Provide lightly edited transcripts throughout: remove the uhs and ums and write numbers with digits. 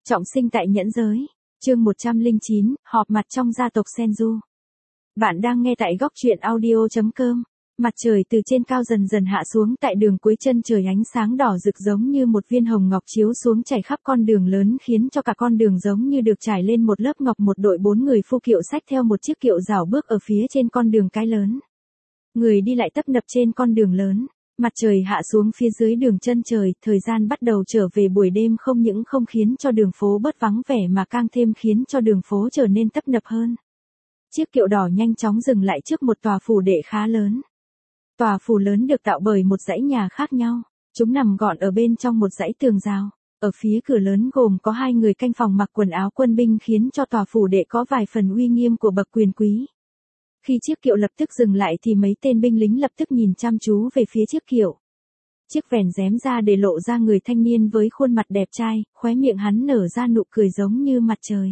Trọng sinh tại nhẫn giới. Chương 109, họp mặt trong gia tộc Senju. Bạn đang nghe tại góc truyện audio.com. Mặt trời từ trên cao dần dần hạ xuống tại đường cuối chân trời, ánh sáng đỏ rực giống như một viên hồng ngọc chiếu xuống chảy khắp con đường lớn, khiến cho cả con đường giống như được trải lên một lớp ngọc. Một đội 4 người phu kiệu xách theo một chiếc kiệu rảo bước ở phía trên con đường cái lớn. Người đi lại tấp nập trên con đường lớn. Mặt trời hạ xuống phía dưới đường chân trời, thời gian bắt đầu trở về buổi đêm, không những không khiến cho đường phố bớt vắng vẻ mà càng thêm khiến cho đường phố trở nên tấp nập hơn. Chiếc kiệu đỏ nhanh chóng dừng lại trước một tòa phủ đệ khá lớn. Tòa phủ lớn được tạo bởi một dãy nhà khác nhau, chúng nằm gọn ở bên trong một dãy tường rào. Ở phía cửa lớn gồm có 2 người canh phòng mặc quần áo quân binh, khiến cho tòa phủ đệ có vài phần uy nghiêm của bậc quyền quý. Khi chiếc kiệu lập tức dừng lại thì mấy tên binh lính lập tức nhìn chăm chú về phía chiếc kiệu. Chiếc vèn rém ra để lộ ra người thanh niên với khuôn mặt đẹp trai, khóe miệng hắn nở ra nụ cười giống như mặt trời.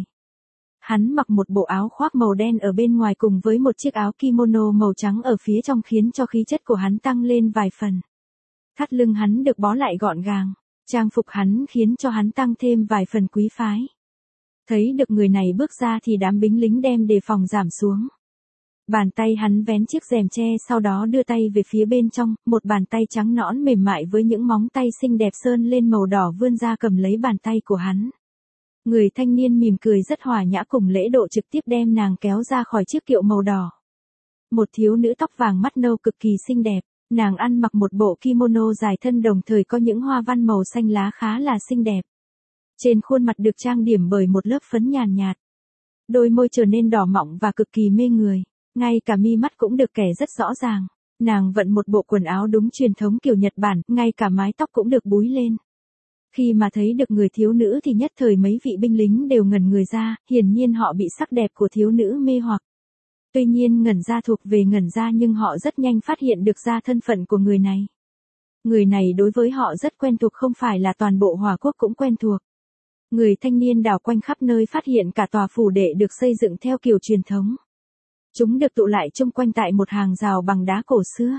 Hắn mặc một bộ áo khoác màu đen ở bên ngoài cùng với một chiếc áo kimono màu trắng ở phía trong, khiến cho khí chất của hắn tăng lên vài phần. Thắt lưng hắn được bó lại gọn gàng, trang phục hắn khiến cho hắn tăng thêm vài phần quý phái. Thấy được người này bước ra thì đám binh lính đem đề phòng giảm xuống. Bàn tay hắn vén chiếc rèm tre, sau đó đưa tay về phía bên trong, một bàn tay trắng nõn mềm mại với những móng tay xinh đẹp sơn lên màu đỏ vươn ra cầm lấy bàn tay của hắn. Người thanh niên mỉm cười rất hòa nhã cùng lễ độ, trực tiếp đem nàng kéo ra khỏi chiếc kiệu màu đỏ. Một thiếu nữ tóc vàng mắt nâu cực kỳ xinh đẹp, nàng ăn mặc một bộ kimono dài thân đồng thời có những hoa văn màu xanh lá khá là xinh đẹp. Trên khuôn mặt được trang điểm bởi một lớp phấn nhàn nhạt. Đôi môi trở nên đỏ mọng và cực kỳ mê người. Ngay cả mi mắt cũng được kẻ rất rõ ràng. Nàng vận một bộ quần áo đúng truyền thống kiểu Nhật Bản, ngay cả mái tóc cũng được búi lên. Khi mà thấy được người thiếu nữ thì nhất thời mấy vị binh lính đều ngẩn người ra, hiển nhiên họ bị sắc đẹp của thiếu nữ mê hoặc. Tuy nhiên ngẩn ra thuộc về ngẩn ra, nhưng họ rất nhanh phát hiện được ra thân phận của người này. Người này đối với họ rất quen thuộc, không phải là toàn bộ Hòa Quốc cũng quen thuộc. Người thanh niên đảo quanh khắp nơi, phát hiện cả tòa phủ đệ được xây dựng theo kiểu truyền thống. Chúng được tụ lại chung quanh tại một hàng rào bằng đá cổ xưa.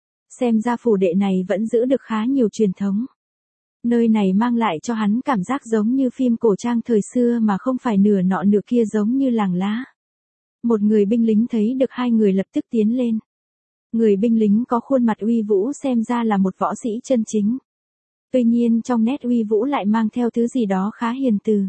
Xem ra phủ đệ này vẫn giữ được khá nhiều truyền thống. Nơi này mang lại cho hắn cảm giác giống như phim cổ trang thời xưa mà không phải nửa nọ nửa kia giống như làng lá. Một người binh lính thấy được 2 người lập tức tiến lên. Người binh lính có khuôn mặt uy vũ, xem ra là một võ sĩ chân chính. Tuy nhiên trong nét uy vũ lại mang theo thứ gì đó khá hiền từ.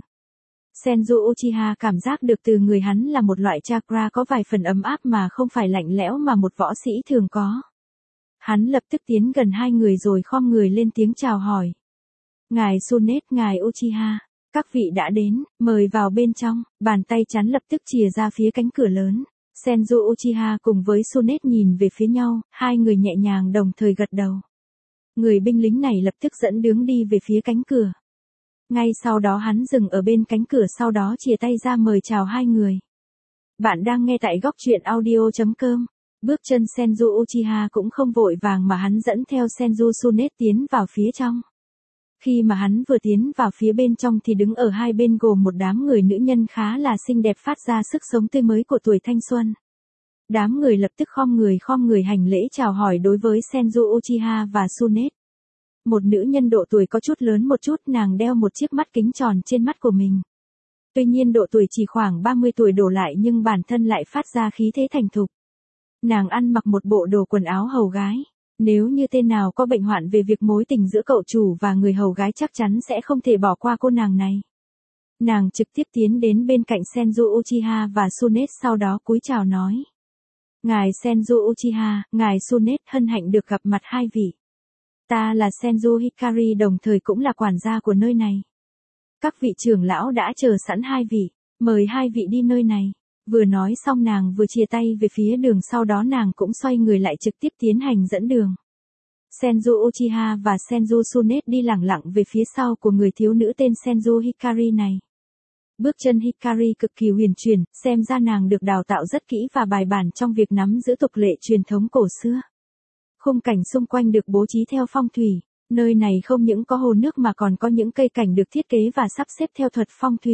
Senju Uchiha cảm giác được từ người hắn là một loại chakra có vài phần ấm áp mà không phải lạnh lẽo mà một võ sĩ thường có. Hắn lập tức tiến gần 2 người rồi khom người lên tiếng chào hỏi. Ngài Sunet, ngài Uchiha, các vị đã đến, mời vào bên trong. Bàn tay chắn lập tức chìa ra phía cánh cửa lớn. Senju Uchiha cùng với Sunet nhìn về phía nhau, 2 người nhẹ nhàng đồng thời gật đầu. Người binh lính này lập tức dẫn đường đi về phía cánh cửa. Ngay sau đó hắn dừng ở bên cánh cửa, sau đó chìa tay ra mời chào 2 người. Bạn đang nghe tại góc truyện audio.com. Bước chân Senju Uchiha cũng không vội vàng mà hắn dẫn theo Senju Sunet tiến vào phía trong. Khi mà hắn vừa tiến vào phía bên trong thì đứng ở hai bên gồm một đám người nữ nhân khá là xinh đẹp, phát ra sức sống tươi mới của tuổi thanh xuân. Đám người lập tức khom người hành lễ chào hỏi đối với Senju Uchiha và Sunet. Một nữ nhân độ tuổi có chút lớn một chút, nàng đeo một chiếc mắt kính tròn trên mắt của mình. Tuy nhiên độ tuổi chỉ khoảng 30 tuổi đổ lại, nhưng bản thân lại phát ra khí thế thành thục. Nàng ăn mặc một bộ đồ quần áo hầu gái. Nếu như tên nào có bệnh hoạn về việc mối tình giữa cậu chủ và người hầu gái chắc chắn sẽ không thể bỏ qua cô nàng này. Nàng trực tiếp tiến đến bên cạnh Senju Uchiha và Sunet, sau đó cúi chào nói. Ngài Senju Uchiha, ngài Sunet, hân hạnh được gặp mặt 2 vị. Ta là Senju Hikari, đồng thời cũng là quản gia của nơi này. Các vị trưởng lão đã chờ sẵn 2 vị, mời 2 vị đi nơi này. Vừa nói xong nàng vừa chia tay về phía đường, sau đó nàng cũng xoay người lại trực tiếp tiến hành dẫn đường. Senju Uchiha và Senju Sunet đi lẳng lặng về phía sau của người thiếu nữ tên Senju Hikari này. Bước chân Hikari cực kỳ huyền chuyển, xem ra nàng được đào tạo rất kỹ và bài bản trong việc nắm giữ tục lệ truyền thống cổ xưa. Khung cảnh xung quanh được bố trí theo phong thủy, nơi này không những có hồ nước mà còn có những cây cảnh được thiết kế và sắp xếp theo thuật phong thủy.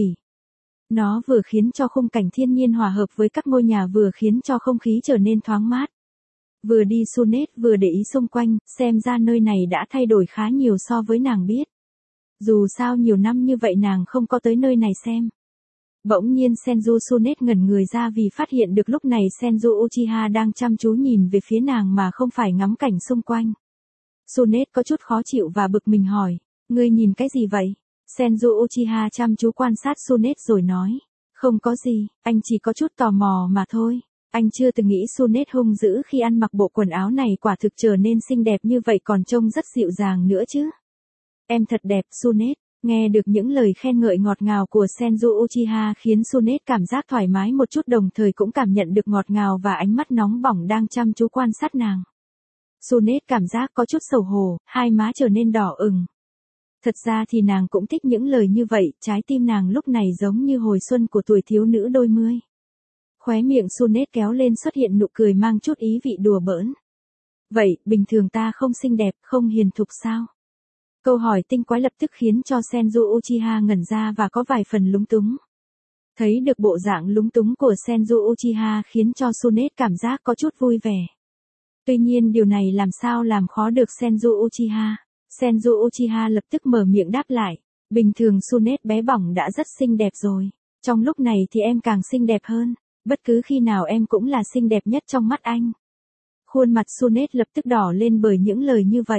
Nó vừa khiến cho khung cảnh thiên nhiên hòa hợp với các ngôi nhà, vừa khiến cho không khí trở nên thoáng mát. Vừa đi Sunet vừa để ý xung quanh, xem ra nơi này đã thay đổi khá nhiều so với nàng biết. Dù sao nhiều năm như vậy nàng không có tới nơi này xem. Bỗng nhiên Senju Sunet ngẩn người ra vì phát hiện được lúc này Senju Uchiha đang chăm chú nhìn về phía nàng mà không phải ngắm cảnh xung quanh. Sunet có chút khó chịu và bực mình hỏi, ngươi nhìn cái gì vậy? Senju Uchiha chăm chú quan sát Sunet rồi nói, không có gì, anh chỉ có chút tò mò mà thôi. Anh chưa từng nghĩ Sunet hung dữ khi ăn mặc bộ quần áo này quả thực trở nên xinh đẹp như vậy còn trông rất dịu dàng nữa chứ. Em thật đẹp Sunet. Nghe được những lời khen ngợi ngọt ngào của Senju Uchiha khiến Sunet cảm giác thoải mái một chút đồng thời cũng cảm nhận được ngọt ngào và ánh mắt nóng bỏng đang chăm chú quan sát nàng. Sunet cảm giác có chút xấu hổ, hai má trở nên đỏ ửng. Thật ra thì nàng cũng thích những lời như vậy, trái tim nàng lúc này giống như hồi xuân của tuổi thiếu nữ đôi mươi. Khóe miệng Sunet kéo lên xuất hiện nụ cười mang chút ý vị đùa bỡn. Vậy, bình thường ta không xinh đẹp, không hiền thục sao? Câu hỏi tinh quái lập tức khiến cho Senju Uchiha ngẩn ra và có vài phần lúng túng. Thấy được bộ dạng lúng túng của Senju Uchiha khiến cho Sunet cảm giác có chút vui vẻ. Tuy nhiên điều này làm sao làm khó được Senju Uchiha. Senju Uchiha lập tức mở miệng đáp lại. Bình thường Sunet bé bỏng đã rất xinh đẹp rồi. Trong lúc này thì em càng xinh đẹp hơn. Bất cứ khi nào em cũng là xinh đẹp nhất trong mắt anh. Khuôn mặt Sunet lập tức đỏ lên bởi những lời như vậy.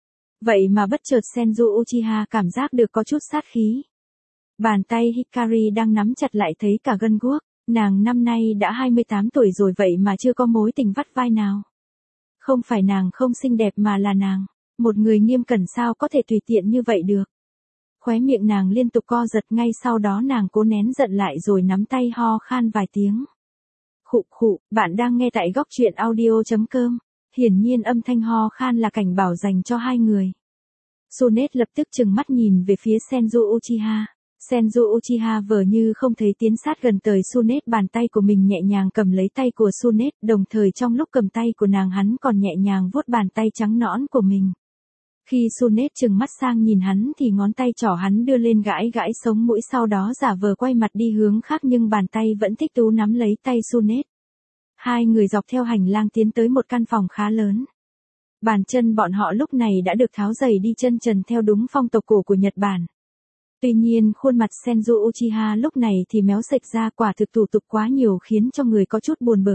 Vậy mà bất chợt Senju Uchiha cảm giác được có chút sát khí. Bàn tay Hikari đang nắm chặt lại thấy cả gân guốc. Nàng năm nay đã 28 tuổi rồi vậy mà chưa có mối tình vắt vai nào. Không phải nàng không xinh đẹp mà là nàng. Một người nghiêm cẩn sao có thể tùy tiện như vậy được. Khóe miệng nàng liên tục co giật ngay sau đó nàng cố nén giận lại rồi nắm tay ho khan vài tiếng. Khụ khụ, bạn đang nghe tại góc truyện audio.com. Hiển nhiên âm thanh ho khan là cảnh bảo dành cho hai người. Sunet lập tức trừng mắt nhìn về phía Senju Uchiha. Senju Uchiha vờ như không thấy tiến sát gần tới Sunet, bàn tay của mình nhẹ nhàng cầm lấy tay của Sunet, đồng thời trong lúc cầm tay của nàng hắn còn nhẹ nhàng vuốt bàn tay trắng nõn của mình. Khi Sunet trừng mắt sang nhìn hắn thì ngón tay trỏ hắn đưa lên gãi gãi sống mũi sau đó giả vờ quay mặt đi hướng khác nhưng bàn tay vẫn thích thú nắm lấy tay Sunet. Hai người dọc theo hành lang tiến tới một căn phòng khá lớn. Bàn chân bọn họ lúc này đã được tháo giày đi chân trần theo đúng phong tục cổ của Nhật Bản. Tuy nhiên khuôn mặt Senju Uchiha lúc này thì méo sệch ra, quả thực thủ tục quá nhiều khiến cho người có chút buồn bực.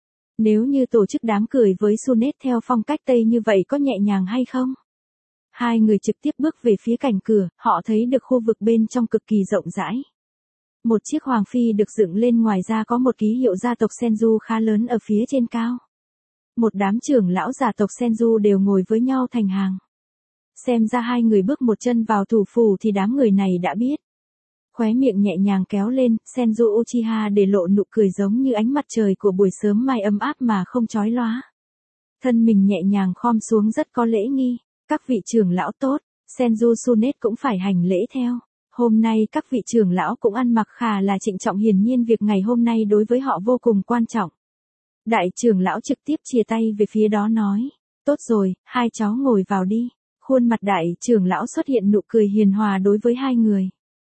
Nếu như tổ chức đám cưới với Sunet theo phong cách Tây như vậy có nhẹ nhàng hay không? Hai người trực tiếp bước về phía cạnh cửa, họ thấy được khu vực bên trong cực kỳ rộng rãi. Một chiếc hoàng phi được dựng lên, ngoài ra có một ký hiệu gia tộc Senju khá lớn ở phía trên cao. Một đám trưởng lão gia tộc Senju đều ngồi với nhau thành hàng. Xem ra hai người bước một chân vào thủ phủ thì đám người này đã biết. Khóe miệng nhẹ nhàng kéo lên, Senju Uchiha để lộ nụ cười giống như ánh mặt trời của buổi sớm mai ấm áp mà không chói lóa. Thân mình nhẹ nhàng khom xuống rất có lễ nghi. Các vị trưởng lão tốt, Senju Sunet cũng phải hành lễ theo. Hôm nay các vị trưởng lão cũng ăn mặc khá là trịnh trọng, hiển nhiên việc ngày hôm nay đối với họ vô cùng quan trọng. Đại trưởng lão trực tiếp chìa tay về phía đó nói, tốt rồi, hai cháu ngồi vào đi. Khuôn mặt đại trưởng lão xuất hiện nụ cười hiền hòa đối với hai người.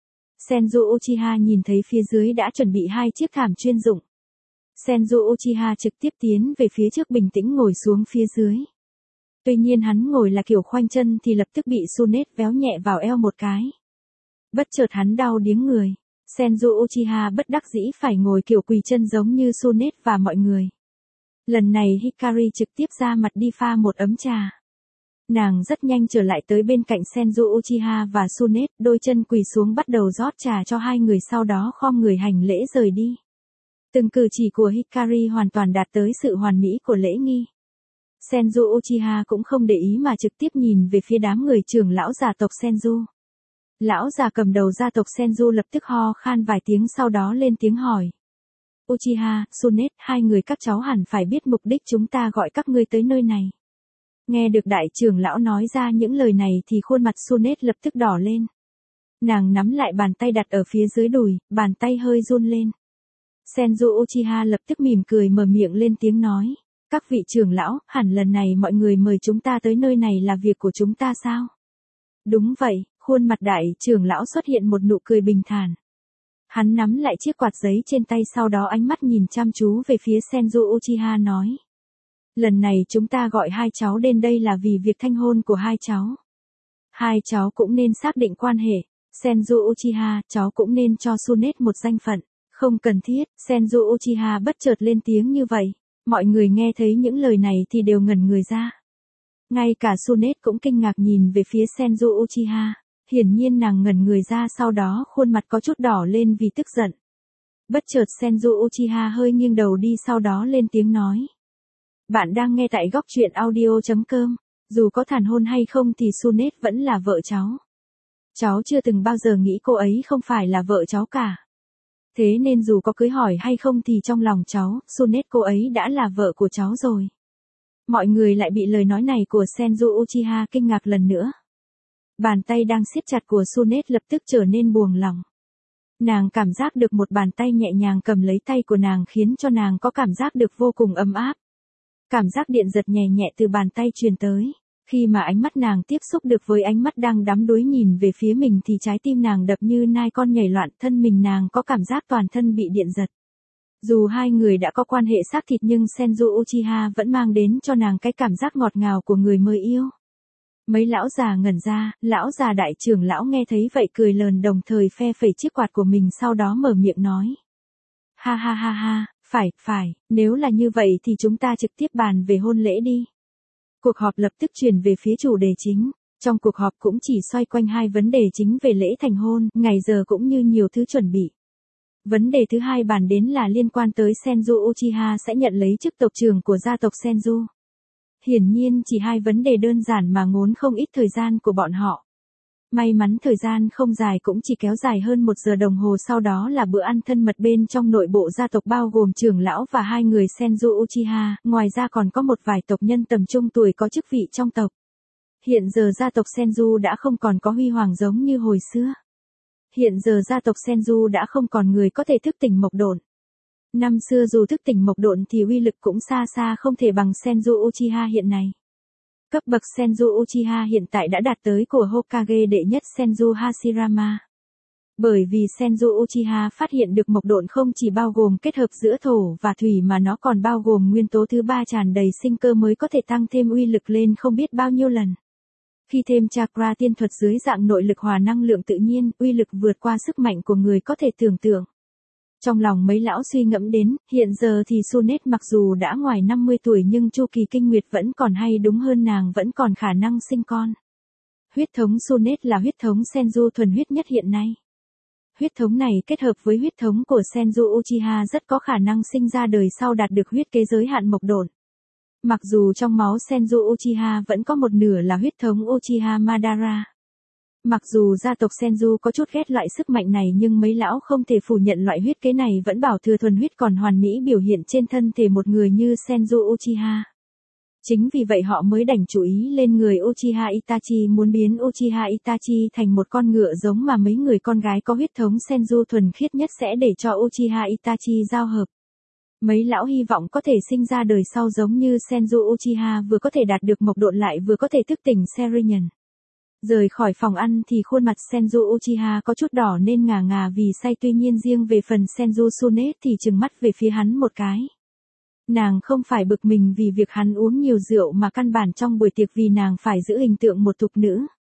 Senju Uchiha nhìn thấy phía dưới đã chuẩn bị hai chiếc thảm chuyên dụng. Senju Uchiha trực tiếp tiến về phía trước bình tĩnh ngồi xuống phía dưới. Tuy nhiên hắn ngồi là kiểu khoanh chân thì lập tức bị Sunet véo nhẹ vào eo một cái. Bất chợt hắn đau điếng người. Senju Uchiha bất đắc dĩ phải ngồi kiểu quỳ chân giống như Sunet và mọi người. Lần này Hikari trực tiếp ra mặt đi pha một ấm trà. Nàng rất nhanh trở lại tới bên cạnh Senju Uchiha và Sunet, đôi chân quỳ xuống bắt đầu rót trà cho hai người, sau đó khom người hành lễ rời đi. Từng cử chỉ của Hikari hoàn toàn đạt tới sự hoàn mỹ của lễ nghi. Senju Uchiha cũng không để ý mà trực tiếp nhìn về phía đám người trưởng lão gia tộc Senju. Lão già cầm đầu gia tộc Senju lập tức ho khan vài tiếng sau đó lên tiếng hỏi. Uchiha, Sunet, hai người các cháu hẳn phải biết mục đích chúng ta gọi các ngươi tới nơi này. Nghe được đại trưởng lão nói ra những lời này thì khuôn mặt Sunet lập tức đỏ lên. Nàng nắm lại bàn tay đặt ở phía dưới đùi, bàn tay hơi run lên. Senju Uchiha lập tức mỉm cười mở miệng lên tiếng nói. Các vị trưởng lão, hẳn lần này mọi người mời chúng ta tới nơi này là việc của chúng ta sao? Đúng vậy, khuôn mặt đại trưởng lão xuất hiện một nụ cười bình thản. Hắn nắm lại chiếc quạt giấy trên tay sau đó ánh mắt nhìn chăm chú về phía Senju Uchiha nói. Lần này chúng ta gọi hai cháu đến đây là vì việc thanh hôn của hai cháu. Hai cháu cũng nên xác định quan hệ. Senju Uchiha, cháu cũng nên cho Tsunade một danh phận. Không cần thiết, Senju Uchiha bất chợt lên tiếng như vậy. Mọi người nghe thấy những lời này thì đều ngẩn người ra. Ngay cả Tsunade cũng kinh ngạc nhìn về phía Senju Uchiha. Hiển nhiên nàng ngẩn người ra, sau đó khuôn mặt có chút đỏ lên vì tức giận. Bất chợt Senju Uchiha hơi nghiêng đầu đi, sau đó lên tiếng nói. Bạn đang nghe tại góc truyện audio.com. Dù có thản hôn hay không thì Tsunade vẫn là vợ cháu. Cháu chưa từng bao giờ nghĩ cô ấy không phải là vợ cháu cả. Thế nên dù có cưới hỏi hay không thì trong lòng cháu, Tsunade cô ấy đã là vợ của cháu rồi. Mọi người lại bị lời nói này của Senju Uchiha kinh ngạc lần nữa. Bàn tay đang siết chặt của Tsunade lập tức trở nên buông lỏng. Nàng cảm giác được một bàn tay nhẹ nhàng cầm lấy tay của nàng khiến cho nàng có cảm giác được vô cùng ấm áp. Cảm giác điện giật nhẹ nhẹ từ bàn tay truyền tới. Khi mà ánh mắt nàng tiếp xúc được với ánh mắt đang đắm đuối nhìn về phía mình thì trái tim nàng đập như nai con nhảy loạn, thân mình nàng có cảm giác toàn thân bị điện giật. Dù hai người đã có quan hệ xác thịt nhưng Senju Uchiha vẫn mang đến cho nàng cái cảm giác ngọt ngào của người mới yêu. Mấy lão già ngẩn ra, lão già đại trưởng lão nghe thấy vậy cười lờn đồng thời phe phẩy chiếc quạt của mình, sau đó mở miệng nói. Ha ha ha ha, phải, nếu là như vậy thì chúng ta trực tiếp bàn về hôn lễ đi. Cuộc họp lập tức chuyển về phía chủ đề chính. Trong cuộc họp cũng chỉ xoay quanh hai vấn đề chính về lễ thành hôn, ngày giờ cũng như nhiều thứ chuẩn bị. Vấn đề thứ hai bàn đến là liên quan tới Senju Uchiha sẽ nhận lấy chức tộc trưởng của gia tộc Senju. Hiển nhiên chỉ hai vấn đề đơn giản mà ngốn không ít thời gian của bọn họ. May mắn thời gian không dài, cũng chỉ kéo dài hơn 1 giờ đồng hồ, sau đó là bữa ăn thân mật bên trong nội bộ gia tộc bao gồm trưởng lão và hai người Senju Uchiha, ngoài ra còn có một vài tộc nhân tầm trung tuổi có chức vị trong tộc. Hiện giờ gia tộc Senju đã không còn có huy hoàng giống như hồi xưa. Hiện giờ gia tộc Senju đã không còn người có thể thức tỉnh mộc độn. Năm xưa dù thức tỉnh mộc độn thì uy lực cũng xa xa không thể bằng Senju Uchiha hiện nay. Cấp bậc Senju Uchiha hiện tại đã đạt tới của Hokage đệ nhất Senju Hashirama. Bởi vì Senju Uchiha phát hiện được mộc độn không chỉ bao gồm kết hợp giữa thổ và thủy mà nó còn bao gồm nguyên tố thứ ba tràn đầy sinh cơ mới có thể tăng thêm uy lực lên không biết bao nhiêu lần. Khi thêm chakra tiên thuật dưới dạng nội lực hòa năng lượng tự nhiên, uy lực vượt qua sức mạnh của người có thể tưởng tượng. Trong lòng mấy lão suy ngẫm đến, hiện giờ thì Tsunade mặc dù đã ngoài 50 tuổi nhưng chu kỳ kinh nguyệt vẫn còn, hay đúng hơn nàng vẫn còn khả năng sinh con. Huyết thống Tsunade là huyết thống Senju thuần huyết nhất hiện nay. Huyết thống này kết hợp với huyết thống của Senju Uchiha rất có khả năng sinh ra đời sau đạt được huyết kế giới hạn mộc độn. Mặc dù trong máu Senju Uchiha vẫn có một nửa là huyết thống Uchiha Madara. Mặc dù gia tộc Senju có chút ghét loại sức mạnh này nhưng mấy lão không thể phủ nhận loại huyết kế này vẫn bảo thừa thuần huyết còn hoàn mỹ biểu hiện trên thân thể một người như Senju Uchiha. Chính vì vậy họ mới đành chú ý lên người Uchiha Itachi, muốn biến Uchiha Itachi thành một con ngựa giống mà mấy người con gái có huyết thống Senju thuần khiết nhất sẽ để cho Uchiha Itachi giao hợp. Mấy lão hy vọng có thể sinh ra đời sau giống như Senju Uchiha, vừa có thể đạt được mộc độn lại vừa có thể thức tỉnh Sharingan. Rời khỏi phòng ăn thì khuôn mặt Senju Uchiha có chút đỏ nên ngà ngà vì say, tuy nhiên riêng về phần Senju Tsunade thì trừng mắt về phía hắn một cái. Nàng không phải bực mình vì việc hắn uống nhiều rượu mà căn bản trong buổi tiệc vì nàng phải giữ hình tượng một thục nữ.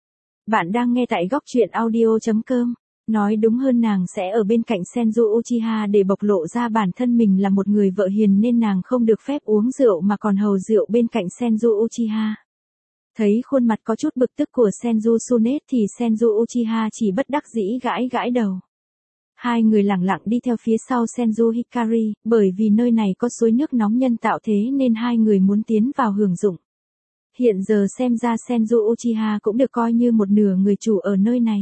Bạn đang nghe tại góc truyện audio.com. Nói đúng hơn nàng sẽ ở bên cạnh Senju Uchiha để bộc lộ ra bản thân mình là một người vợ hiền nên nàng không được phép uống rượu mà còn hầu rượu bên cạnh Senju Uchiha. Thấy khuôn mặt có chút bực tức của Senju Tsunade thì Senju Uchiha chỉ bất đắc dĩ gãi gãi đầu. Hai người lẳng lặng đi theo phía sau Senju Hikari, bởi vì nơi này có suối nước nóng nhân tạo thế nên hai người muốn tiến vào hưởng dụng. Hiện giờ xem ra Senju Uchiha cũng được coi như một nửa người chủ ở nơi này.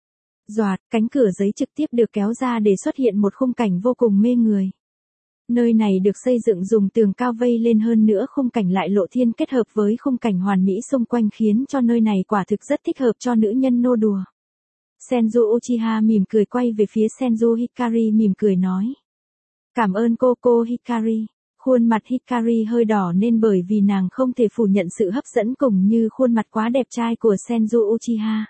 Doạt, cánh cửa giấy trực tiếp được kéo ra để xuất hiện một khung cảnh vô cùng mê người. Nơi này được xây dựng dùng tường cao vây lên, hơn nữa khung cảnh lại lộ thiên kết hợp với khung cảnh hoàn mỹ xung quanh khiến cho nơi này quả thực rất thích hợp cho nữ nhân nô đùa. Senju Uchiha mỉm cười quay về phía Senju Hikari mỉm cười nói. Cảm ơn cô Hikari. Khuôn mặt Hikari hơi đỏ nên bởi vì nàng không thể phủ nhận sự hấp dẫn cùng như khuôn mặt quá đẹp trai của Senju Uchiha.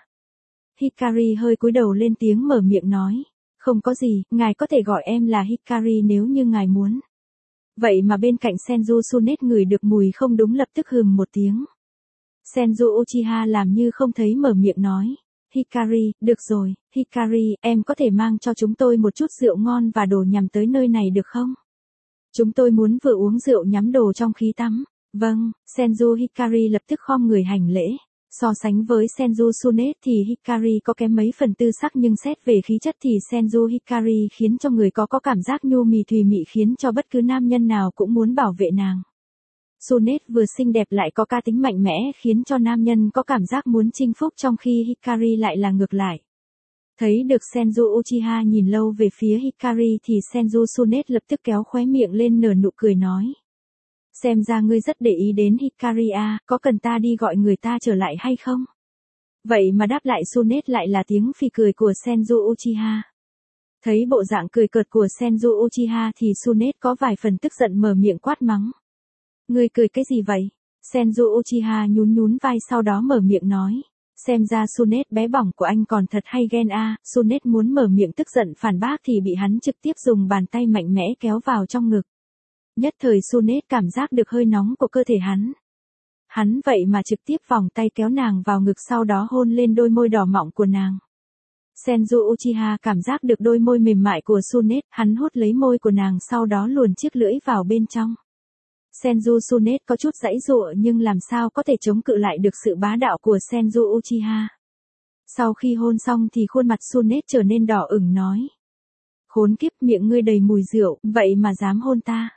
Hikari hơi cúi đầu lên tiếng mở miệng nói. Không có gì, ngài có thể gọi em là Hikari nếu như ngài muốn. Vậy mà bên cạnh Senju Tsunade ngửi được mùi không đúng lập tức hừm một tiếng. Senju Uchiha làm như không thấy mở miệng nói. Hikari, được rồi, Hikari, em có thể mang cho chúng tôi một chút rượu ngon và đồ nhắm tới nơi này được không? Chúng tôi muốn vừa uống rượu nhắm đồ trong khi tắm. Vâng, Senju Hikari lập tức khom người hành lễ. So sánh với Senju Tsunade thì Hikari có kém mấy phần tư sắc, nhưng xét về khí chất thì Senju Hikari khiến cho người có cảm giác nhu mì thùy mị, khiến cho bất cứ nam nhân nào cũng muốn bảo vệ nàng. Tsunade vừa xinh đẹp lại có cá tính mạnh mẽ, khiến cho nam nhân có cảm giác muốn chinh phục, trong khi Hikari lại là ngược lại. Thấy được Senju Uchiha nhìn lâu về phía Hikari thì Senju Tsunade lập tức kéo khóe miệng lên nở nụ cười nói. Xem ra ngươi rất để ý đến Hikari à, có cần ta đi gọi người ta trở lại hay không? Vậy mà đáp lại Tsunade lại là tiếng phì cười của Senju Uchiha. Thấy bộ dạng cười cợt của Senju Uchiha thì Tsunade có vài phần tức giận mở miệng quát mắng. Ngươi cười cái gì vậy? Senju Uchiha nhún nhún vai sau đó mở miệng nói. Xem ra Tsunade bé bỏng của anh còn thật hay ghen à. Tsunade muốn mở miệng tức giận phản bác thì bị hắn trực tiếp dùng bàn tay mạnh mẽ kéo vào trong ngực. Nhất thời Tsunade cảm giác được hơi nóng của cơ thể hắn. Hắn vậy mà trực tiếp vòng tay kéo nàng vào ngực, sau đó hôn lên đôi môi đỏ mọng của nàng. Senju Uchiha cảm giác được đôi môi mềm mại của Tsunade, hắn hút lấy môi của nàng sau đó luồn chiếc lưỡi vào bên trong. Senju Tsunade có chút giãy giụa nhưng làm sao có thể chống cự lại được sự bá đạo của Senju Uchiha. Sau khi hôn xong thì khuôn mặt Tsunade trở nên đỏ ửng nói. Khốn kiếp, miệng ngươi đầy mùi rượu, vậy mà dám hôn ta.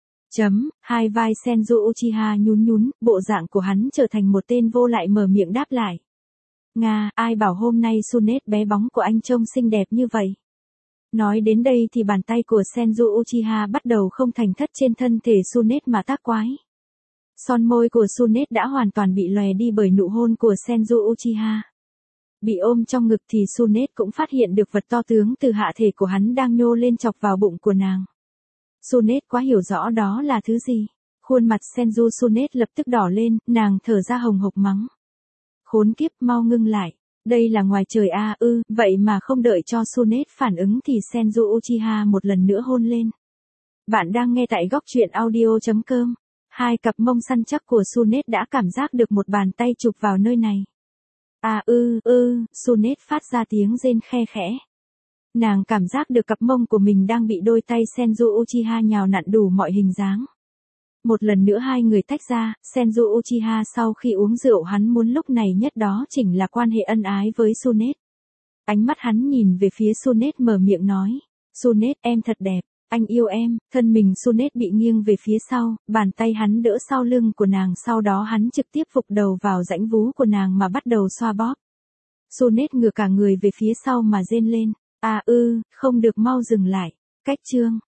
Hai vai Senju Uchiha nhún nhún, bộ dạng của hắn trở thành một tên vô lại mở miệng đáp lại. Nga, ai bảo hôm nay Tsunade bé bóng của anh trông xinh đẹp như vậy? Nói đến đây thì bàn tay của Senju Uchiha bắt đầu không thành thất trên thân thể Tsunade mà tác quái. Son môi của Tsunade đã hoàn toàn bị lòe đi bởi nụ hôn của Senju Uchiha. Bị ôm trong ngực thì Tsunade cũng phát hiện được vật to tướng từ hạ thể của hắn đang nhô lên chọc vào bụng của nàng. Tsunade quá hiểu rõ đó là thứ gì. Khuôn mặt Senju Tsunade lập tức đỏ lên, nàng thở ra hồng hộc mắng. Khốn kiếp, mau ngưng lại. Đây là ngoài trời à vậy mà không đợi cho Tsunade phản ứng thì Senju Uchiha một lần nữa hôn lên. Bạn đang nghe tại góc truyện audio.com. Hai cặp mông săn chắc của Tsunade đã cảm giác được một bàn tay chụp vào nơi này. Tsunade phát ra tiếng rên khe khẽ. Nàng cảm giác được cặp mông của mình đang bị đôi tay Senju Uchiha nhào nặn đủ mọi hình dáng. Một lần nữa hai người tách ra, Senju Uchiha sau khi uống rượu hắn muốn lúc này nhất đó chỉnh là quan hệ ân ái với Tsunade. Ánh mắt hắn nhìn về phía Tsunade mở miệng nói. Tsunade, em thật đẹp, anh yêu em. Thân mình Tsunade bị nghiêng về phía sau, bàn tay hắn đỡ sau lưng của nàng, sau đó hắn trực tiếp phục đầu vào rãnh vú của nàng mà bắt đầu xoa bóp. Tsunade ngửa cả người về phía sau mà rên lên. Không được, mau dừng lại. Cách chương